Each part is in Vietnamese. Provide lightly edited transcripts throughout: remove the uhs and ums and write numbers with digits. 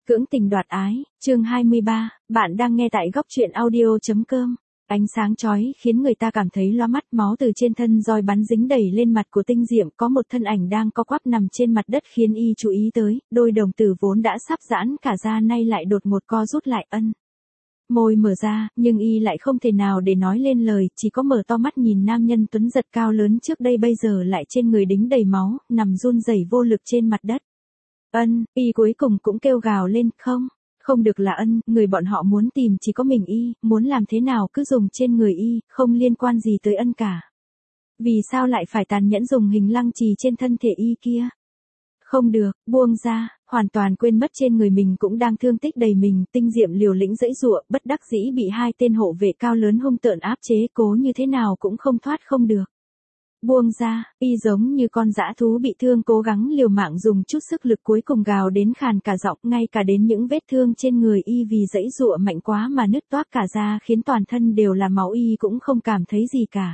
Cưỡng tình đoạt ái, chương 23, bạn đang nghe tại góc truyện audio.com. Ánh sáng chói khiến người ta cảm thấy loa mắt, máu từ trên thân roi bắn dính đầy lên mặt của Tinh Diệm, có một thân ảnh đang co quắp nằm trên mặt đất khiến y chú ý tới, đôi đồng tử vốn đã sắp giãn cả ra nay lại đột ngột co rút lại. Môi mở ra, nhưng y lại không thể nào để nói lên lời, chỉ có mở to mắt nhìn nam nhân tuấn giật cao lớn trước đây bây giờ lại trên người đính đầy máu, nằm run rẩy vô lực trên mặt đất. Y cuối cùng cũng kêu gào lên, không được là người bọn họ muốn tìm chỉ có mình y, muốn làm thế nào cứ dùng trên người y, không liên quan gì tới cả. Vì sao lại phải tàn nhẫn dùng hình lăng trì trên thân thể y kia? Không được, buông ra, hoàn toàn quên mất trên người mình cũng đang thương tích đầy mình, Tinh Diệm liều lĩnh giãy giụa, bất đắc dĩ bị hai tên hộ vệ cao lớn hung tợn áp chế, cố như thế nào cũng không thoát không được. Buông ra, y giống như con dã thú bị thương cố gắng liều mạng dùng chút sức lực cuối cùng gào đến khàn cả giọng, ngay cả đến những vết thương trên người y vì giãy giụa mạnh quá mà nứt toác cả ra khiến toàn thân đều là máu y cũng không cảm thấy gì cả.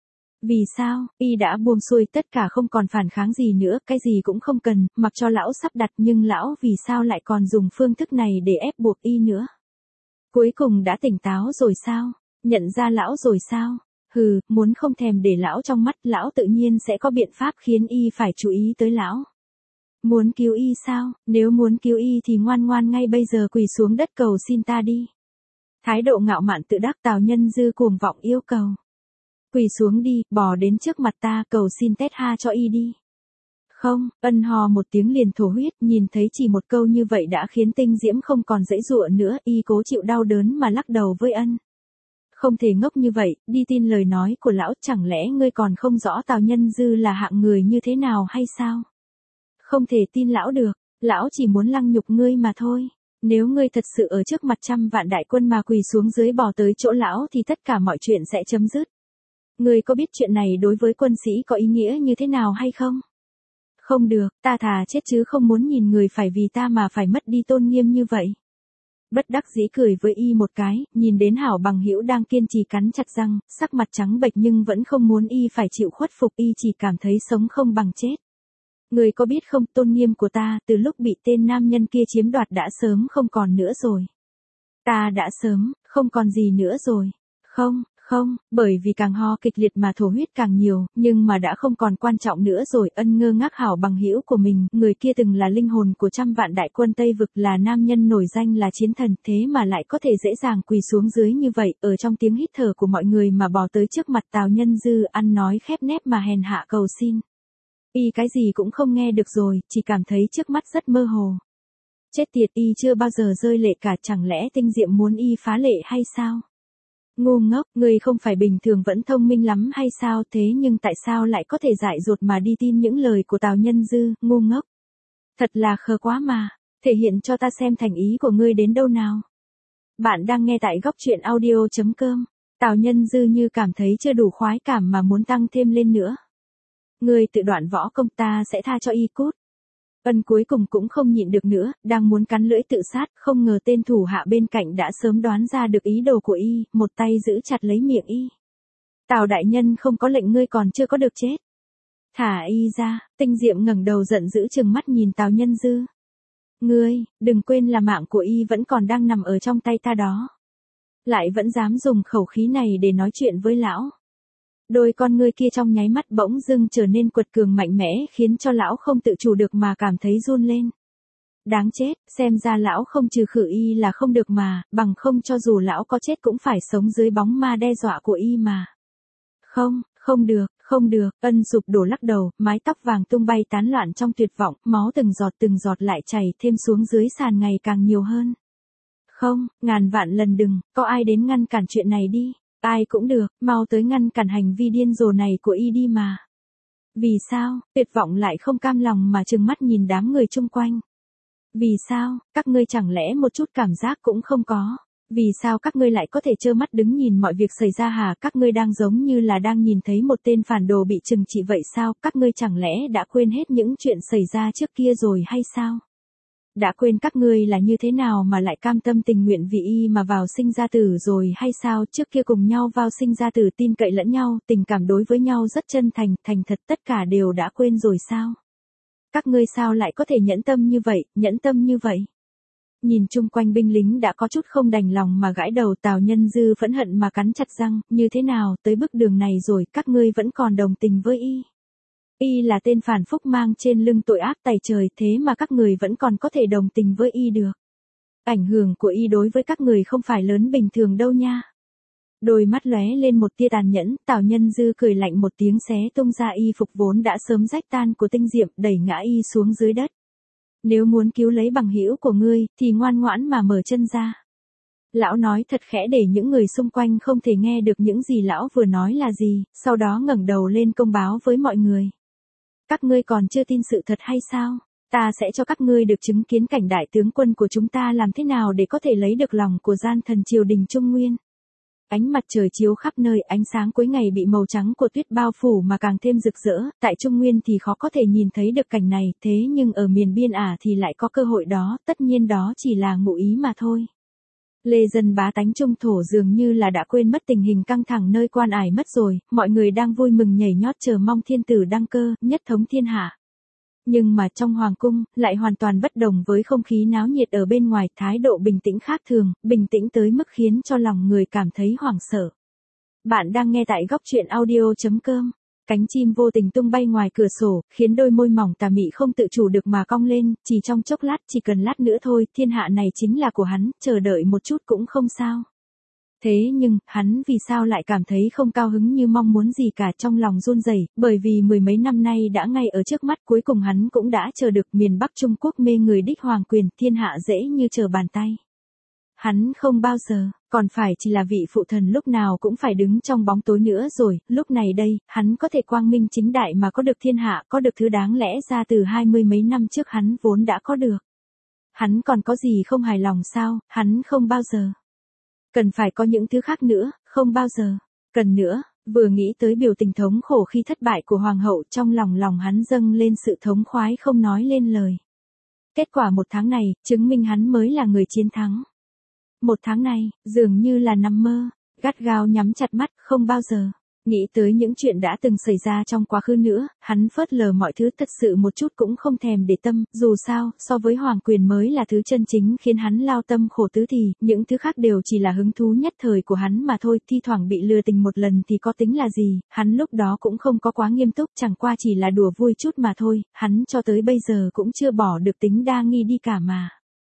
Vì sao, y đã buông xuôi tất cả không còn phản kháng gì nữa, cái gì cũng không cần, mặc cho lão sắp đặt nhưng lão vì sao lại còn dùng phương thức này để ép buộc y nữa? Cuối cùng đã tỉnh táo rồi sao? Nhận ra lão rồi sao? Muốn không thèm để lão trong mắt, lão tự nhiên sẽ có biện pháp khiến y phải chú ý tới lão. Muốn cứu y sao? Nếu muốn cứu y thì ngoan ngoan ngay bây giờ quỳ xuống đất cầu xin ta đi. Thái độ ngạo mạn tự đắc Tào Nhân Dư cuồng vọng yêu cầu. Quỳ xuống đi, bò đến trước mặt ta cầu xin tét ha cho y đi. Không, hò một tiếng liền thổ huyết, nhìn thấy chỉ một câu như vậy đã khiến Tinh Diễm không còn giãy giụa nữa, y cố chịu đau đớn mà lắc đầu với Không thể ngốc như vậy, đi tin lời nói của lão, chẳng lẽ ngươi còn không rõ Tào Nhân Dư là hạng người như thế nào hay sao? Không thể tin lão được, lão chỉ muốn lăng nhục ngươi mà thôi. Nếu ngươi thật sự ở trước mặt trăm vạn đại quân mà quỳ xuống dưới bò tới chỗ lão thì tất cả mọi chuyện sẽ chấm dứt. Ngươi có biết chuyện này đối với quân sĩ có ý nghĩa như thế nào hay không? Không được, ta thà chết chứ không muốn nhìn người phải vì ta mà phải mất đi tôn nghiêm như vậy. Bất đắc dĩ cười với y một cái, nhìn đến hảo bằng hữu đang kiên trì cắn chặt răng, sắc mặt trắng bệch nhưng vẫn không muốn y phải chịu khuất phục, y chỉ cảm thấy sống không bằng chết. Người có biết không, tôn nghiêm của ta từ lúc bị tên nam nhân kia chiếm đoạt đã sớm không còn nữa rồi. Ta đã sớm, không còn gì nữa rồi. Không, bởi vì càng ho kịch liệt mà thổ huyết càng nhiều, nhưng mà đã không còn quan trọng nữa rồi. Ngơ ngác hảo bằng hữu của mình, người kia từng là linh hồn của trăm vạn đại quân Tây Vực, là nam nhân nổi danh là chiến thần, thế mà lại có thể dễ dàng quỳ xuống dưới như vậy, ở trong tiếng hít thở của mọi người mà bò tới trước mặt Tào Nhân Dư, ăn nói khép nép mà hèn hạ cầu xin. Y cái gì cũng không nghe được rồi, chỉ cảm thấy trước mắt rất mơ hồ. Chết tiệt, y chưa bao giờ rơi lệ cả, chẳng lẽ Tinh Diệm muốn y phá lệ hay sao? Ngu ngốc, ngươi không phải bình thường vẫn thông minh lắm hay sao, thế nhưng tại sao lại có thể dại dột mà đi tin những lời của Tào Nhân Dư, ngu ngốc. Thật là khờ quá mà, thể hiện cho ta xem thành ý của ngươi đến đâu nào. Bạn đang nghe tại góc truyện audio.com, Tào Nhân Dư như cảm thấy chưa đủ khoái cảm mà muốn tăng thêm lên nữa. Ngươi tự đoạn võ công, ta sẽ tha cho y cút. Cuối cùng cũng không nhịn được nữa, đang muốn cắn lưỡi tự sát, không ngờ tên thủ hạ bên cạnh đã sớm đoán ra được ý đồ của y, một tay giữ chặt lấy miệng y. Tào đại nhân không có lệnh, ngươi còn chưa có được chết. Thả y ra. Tinh Diệm ngẩng đầu giận dữ trừng mắt nhìn Tào Nhân Dư. Ngươi, đừng quên là mạng của y vẫn còn đang nằm ở trong tay ta đó. Lại vẫn dám dùng khẩu khí này để nói chuyện với lão. Đôi con ngươi kia trong nháy mắt bỗng dưng trở nên quật cường mạnh mẽ, khiến cho lão không tự chủ được mà cảm thấy run lên. Đáng chết, xem ra lão không trừ khử y là không được mà, bằng không cho dù lão có chết cũng phải sống dưới bóng ma đe dọa của y mà. Không được, sụp đổ lắc đầu, mái tóc vàng tung bay tán loạn trong tuyệt vọng, máu từng giọt lại chảy thêm xuống dưới sàn ngày càng nhiều hơn. Không, ngàn vạn lần đừng, có ai đến ngăn cản chuyện này đi. Ai cũng được, mau tới ngăn cản hành vi điên rồ này của y đi mà. Vì sao, tuyệt vọng lại không cam lòng mà trừng mắt nhìn đám người chung quanh. Vì sao, các ngươi chẳng lẽ một chút cảm giác cũng không có? Vì sao các ngươi lại có thể trơ mắt đứng nhìn mọi việc xảy ra hả? Các ngươi đang giống như là đang nhìn thấy một tên phản đồ bị trừng trị vậy sao? Các ngươi chẳng lẽ đã quên hết những chuyện xảy ra trước kia rồi hay sao? Đã quên các ngươi là như thế nào mà lại cam tâm tình nguyện vì y mà vào sinh ra tử rồi hay sao? Trước kia cùng nhau vào sinh ra tử, tin cậy lẫn nhau, tình cảm đối với nhau rất chân thành, thành thật, tất cả đều đã quên rồi sao? Các ngươi sao lại có thể nhẫn tâm như vậy? Nhìn chung quanh binh lính đã có chút không đành lòng mà gãi đầu, Tào Nhân Dư phẫn hận mà cắn chặt răng, như thế nào, tới bước đường này rồi, các ngươi vẫn còn đồng tình với y. Y là tên phản phúc mang trên lưng tội ác tày trời, thế mà các người vẫn còn có thể đồng tình với y được. Ảnh hưởng của y đối với các người không phải lớn bình thường đâu nha. Đôi mắt lóe lên một tia tàn nhẫn, Tào Nhân Dư cười lạnh một tiếng xé tung ra y phục vốn đã sớm rách tan của Tinh Diệm, đẩy ngã y xuống dưới đất. Nếu muốn cứu lấy bằng hữu của ngươi, thì ngoan ngoãn mà mở chân ra. Lão nói thật khẽ để những người xung quanh không thể nghe được những gì lão vừa nói là gì, sau đó ngẩng đầu lên công báo với mọi người. Các ngươi còn chưa tin sự thật hay sao? Ta sẽ cho các ngươi được chứng kiến cảnh đại tướng quân của chúng ta làm thế nào để có thể lấy được lòng của gian thần triều đình Trung Nguyên. Ánh mặt trời chiếu khắp nơi, ánh sáng cuối ngày bị màu trắng của tuyết bao phủ mà càng thêm rực rỡ, tại Trung Nguyên thì khó có thể nhìn thấy được cảnh này, thế nhưng ở miền biên ả thì lại có cơ hội đó, tất nhiên đó chỉ là ngụ ý mà thôi. Lê dân bá tánh trung thổ dường như là đã quên mất tình hình căng thẳng nơi quan ải mất rồi, mọi người đang vui mừng nhảy nhót chờ mong thiên tử đăng cơ, nhất thống thiên hạ. Nhưng mà trong hoàng cung, lại hoàn toàn bất đồng với không khí náo nhiệt ở bên ngoài, thái độ bình tĩnh khác thường, bình tĩnh tới mức khiến cho lòng người cảm thấy hoảng sợ. Bạn đang nghe tại góc truyện audio.com. Cánh chim vô tình tung bay ngoài cửa sổ, khiến đôi môi mỏng tà mị không tự chủ được mà cong lên, chỉ trong chốc lát, chỉ cần lát nữa thôi, thiên hạ này chính là của hắn, chờ đợi một chút cũng không sao. Thế nhưng, hắn vì sao lại cảm thấy không cao hứng như mong muốn gì cả, trong lòng run rẩy, bởi vì mười mấy năm nay đã ngay ở trước mắt, cuối cùng hắn cũng đã chờ được miền Bắc Trung Quốc mê người đích hoàng quyền, thiên hạ dễ như trở bàn tay. Hắn không bao giờ, còn phải chỉ là vị phụ thần lúc nào cũng phải đứng trong bóng tối nữa rồi, lúc này đây, hắn có thể quang minh chính đại mà có được thiên hạ, có được thứ đáng lẽ ra từ 20 mấy năm trước hắn vốn đã có được. Hắn còn có gì không hài lòng sao, hắn không bao giờ. Cần phải có những thứ khác nữa, không bao giờ. Cần nữa, vừa nghĩ tới biểu tình thống khổ khi thất bại của hoàng hậu, trong lòng hắn dâng lên sự thống khoái không nói lên lời. Kết quả một tháng này, chứng minh hắn mới là người chiến thắng. Một tháng này, dường như là nằm mơ, gắt gao nhắm chặt mắt, không bao giờ nghĩ tới những chuyện đã từng xảy ra trong quá khứ nữa, hắn phớt lờ mọi thứ, thật sự một chút cũng không thèm để tâm, dù sao, so với hoàng quyền mới là thứ chân chính khiến hắn lao tâm khổ tứ thì, những thứ khác đều chỉ là hứng thú nhất thời của hắn mà thôi, thi thoảng bị lừa tình một lần thì có tính là gì, hắn lúc đó cũng không có quá nghiêm túc, chẳng qua chỉ là đùa vui chút mà thôi, hắn cho tới bây giờ cũng chưa bỏ được tính đa nghi đi cả mà.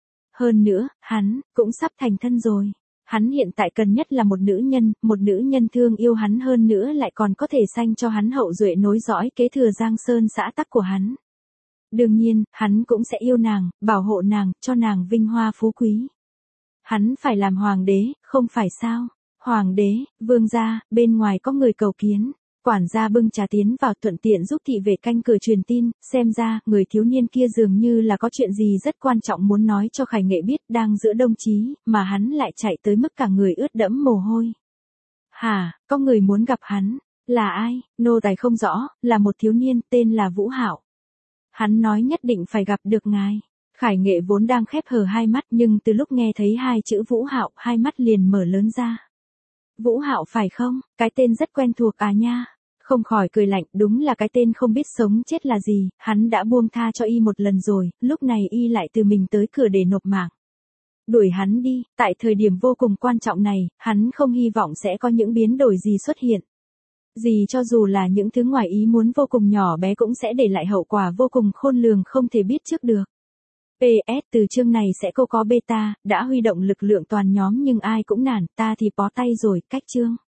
Hơn nữa, hắn cũng sắp thành thân rồi. Hắn hiện tại cần nhất là một nữ nhân thương yêu hắn, hơn nữa lại còn có thể sanh cho hắn hậu duệ nối dõi kế thừa Giang Sơn xã tắc của hắn. Đương nhiên, hắn cũng sẽ yêu nàng, bảo hộ nàng, cho nàng vinh hoa phú quý. Hắn phải làm hoàng đế, không phải sao? Hoàng đế, vương gia, bên ngoài có người cầu kiến. Quản gia bưng trà tiến vào, thuận tiện giúp thị vệ canh cửa truyền tin, xem ra, người thiếu niên kia dường như là có chuyện gì rất quan trọng muốn nói cho Khải Nghệ biết, đang giữa đông chí, mà hắn lại chạy tới mức cả người ướt đẫm mồ hôi. Hả, có người muốn gặp hắn, là ai? Nô tài không rõ, là một thiếu niên, tên là Vũ Hạo. Hắn nói nhất định phải gặp được ngài. Khải Nghệ vốn đang khép hờ hai mắt, nhưng từ lúc nghe thấy hai chữ Vũ Hạo, hai mắt liền mở lớn ra. Vũ Hạo phải không? Cái tên rất quen thuộc à nha. Không khỏi cười lạnh, đúng là cái tên không biết sống chết là gì, hắn đã buông tha cho y một lần rồi, lúc này y lại từ mình tới cửa để nộp mạng. Đuổi hắn đi, tại thời điểm vô cùng quan trọng này, hắn không hy vọng sẽ có những biến đổi gì xuất hiện. Gì cho dù là những thứ ngoài ý muốn vô cùng nhỏ bé cũng sẽ để lại hậu quả vô cùng khôn lường không thể biết trước được. PS, từ chương này sẽ cô có beta, đã huy động lực lượng toàn nhóm nhưng ai cũng nản, ta thì bó tay rồi, cách chương.